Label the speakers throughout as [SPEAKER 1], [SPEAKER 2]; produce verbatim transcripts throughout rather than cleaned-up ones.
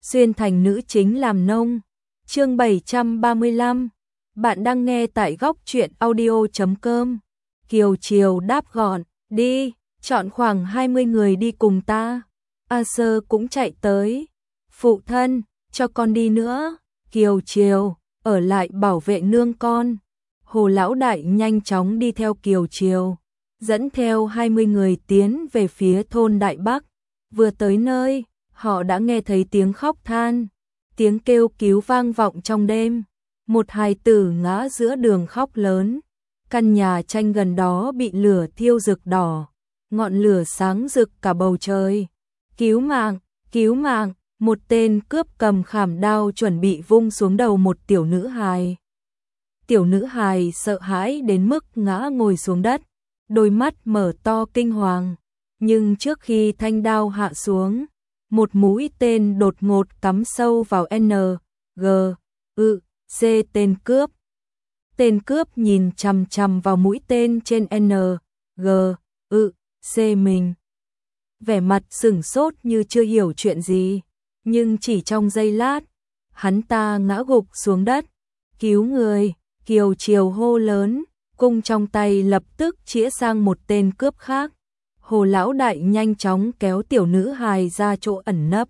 [SPEAKER 1] xuyên thành nữ chính làm nông. Chương bảy trăm ba mươi lăm. Bạn đang nghe tại góc truyện audio chấm com. Kiều Triều đáp gọn, đi, chọn khoảng hai mươi người đi cùng ta. A Sơ cũng chạy tới. Phụ thân, cho con đi nữa. Kiều Triều, ở lại bảo vệ nương con. Hồ Lão Đại nhanh chóng đi theo Kiều Triều, dẫn theo hai mươi người tiến về phía thôn Đại Bắc. Vừa tới nơi, họ đã nghe thấy tiếng khóc than, tiếng kêu cứu vang vọng trong đêm. Một hài tử ngã giữa đường khóc lớn. Căn nhà tranh gần đó bị lửa thiêu rực đỏ, ngọn lửa sáng rực cả bầu trời. Cứu mạng, cứu mạng, một tên cướp cầm khảm đao chuẩn bị vung xuống đầu một tiểu nữ hài. Tiểu nữ hài sợ hãi đến mức ngã ngồi xuống đất, đôi mắt mở to kinh hoàng. Nhưng trước khi thanh đao hạ xuống, một mũi tên đột ngột cắm sâu vào N, G, ư, C tên cướp. Tên cướp nhìn chằm chằm vào mũi tên trên N, G, ư, C mình. Vẻ mặt sửng sốt như chưa hiểu chuyện gì, nhưng chỉ trong giây lát, hắn ta ngã gục xuống đất. Cứu người, Kiều Triều hô lớn, cung trong tay lập tức chĩa sang một tên cướp khác. Hồ Lão Đại nhanh chóng kéo tiểu nữ hài ra chỗ ẩn nấp,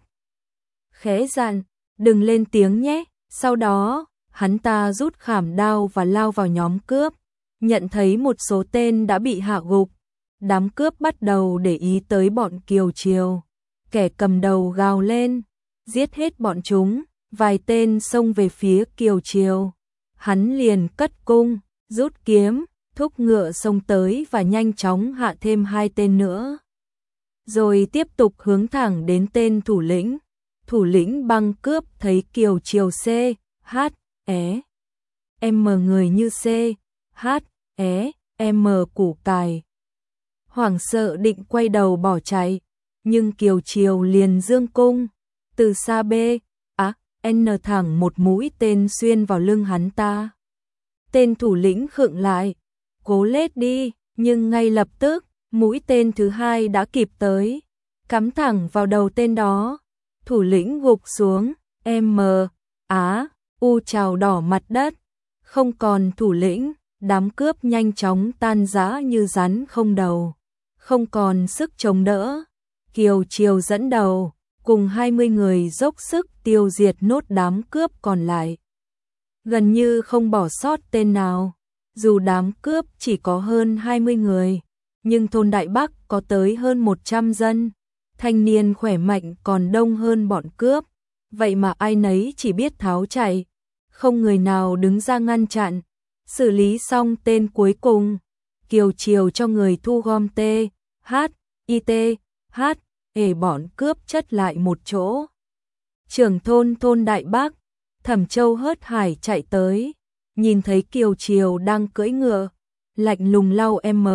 [SPEAKER 1] khẽ dặn, đừng lên tiếng nhé. Sau đó, hắn ta rút khảm đao và lao vào nhóm cướp. Nhận thấy một số tên đã bị hạ gục, đám cướp bắt đầu để ý tới bọn Kiều Triều. Kẻ cầm đầu gào lên, giết hết bọn chúng. Vài tên xông về phía Kiều Triều, hắn liền cất cung, rút kiếm, thúc ngựa xông tới và nhanh chóng hạ thêm hai tên nữa. Rồi tiếp tục hướng thẳng đến tên thủ lĩnh. Thủ lĩnh băng cướp thấy Kiều Triều C, H, E, M người như C, H, E, M củ cải. Hoảng sợ định quay đầu bỏ chạy, nhưng Kiều Triều liền dương cung, từ xa B, A, N thẳng một mũi tên xuyên vào lưng hắn ta. Tên thủ lĩnh khựng lại, cố lết đi, nhưng ngay lập tức, mũi tên thứ hai đã kịp tới, cắm thẳng vào đầu tên đó. Thủ lĩnh gục xuống, M, Á, U trào đỏ mặt đất. Không còn thủ lĩnh, đám cướp nhanh chóng tan rã như rắn không đầu, không còn sức chống đỡ. Kiều Triều dẫn đầu, cùng hai mươi người dốc sức tiêu diệt nốt đám cướp còn lại. Gần như không bỏ sót tên nào. Dù đám cướp chỉ có hơn hai mươi người, nhưng thôn Đại Bắc có tới hơn một trăm dân. Thanh niên khỏe mạnh còn đông hơn bọn cướp. Vậy mà ai nấy chỉ biết tháo chạy, không người nào đứng ra ngăn chặn. Xử lý xong tên cuối cùng, Kiều Triều cho người thu gom T, H, I T, H, để bọn cướp chất lại một chỗ. Trưởng thôn thôn Đại Bắc, Thẩm Châu hớt hải chạy tới, nhìn thấy Kiều Triều đang cưỡi ngựa, lạnh lùng lau M,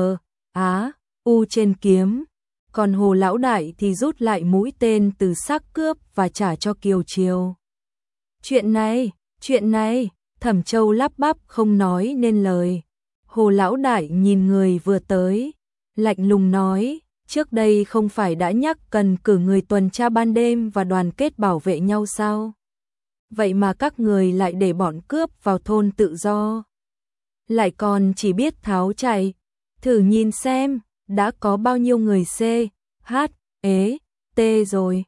[SPEAKER 1] Á, U trên kiếm. Còn Hồ Lão Đại thì rút lại mũi tên từ xác cướp và trả cho Kiều Triều. Chuyện này, chuyện này, Thẩm Châu lắp bắp không nói nên lời. Hồ Lão Đại nhìn người vừa tới, lạnh lùng nói, trước đây không phải đã nhắc cần cử người tuần tra ban đêm và đoàn kết bảo vệ nhau sao? Vậy mà các người lại để bọn cướp vào thôn tự do, lại còn chỉ biết tháo chạy. Thử nhìn xem, đã có bao nhiêu người C, H, E, T rồi.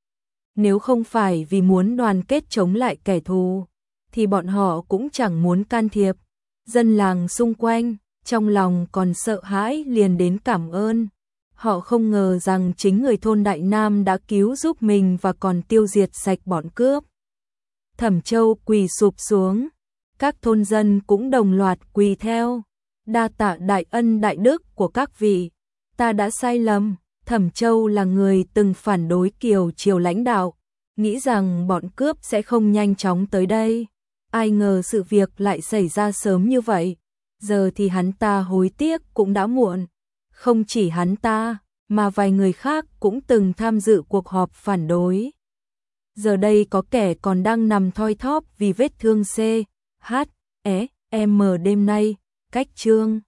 [SPEAKER 1] Nếu không phải vì muốn đoàn kết chống lại kẻ thù, thì bọn họ cũng chẳng muốn can thiệp. Dân làng xung quanh, trong lòng còn sợ hãi liền đến cảm ơn. Họ không ngờ rằng chính người thôn Đại Nam đã cứu giúp mình và còn tiêu diệt sạch bọn cướp. Thẩm Châu quỳ sụp xuống, các thôn dân cũng đồng loạt quỳ theo. Đa tạ đại ân đại đức của các vị, ta đã sai lầm. Thẩm Châu là người từng phản đối Kiều Triều lãnh đạo, nghĩ rằng bọn cướp sẽ không nhanh chóng tới đây. Ai ngờ sự việc lại xảy ra sớm như vậy. Giờ thì hắn ta hối tiếc cũng đã muộn. Không chỉ hắn ta, mà vài người khác cũng từng tham dự cuộc họp phản đối. Giờ đây có kẻ còn đang nằm thoi thóp vì vết thương C, H, E, M đêm nay. Cách chương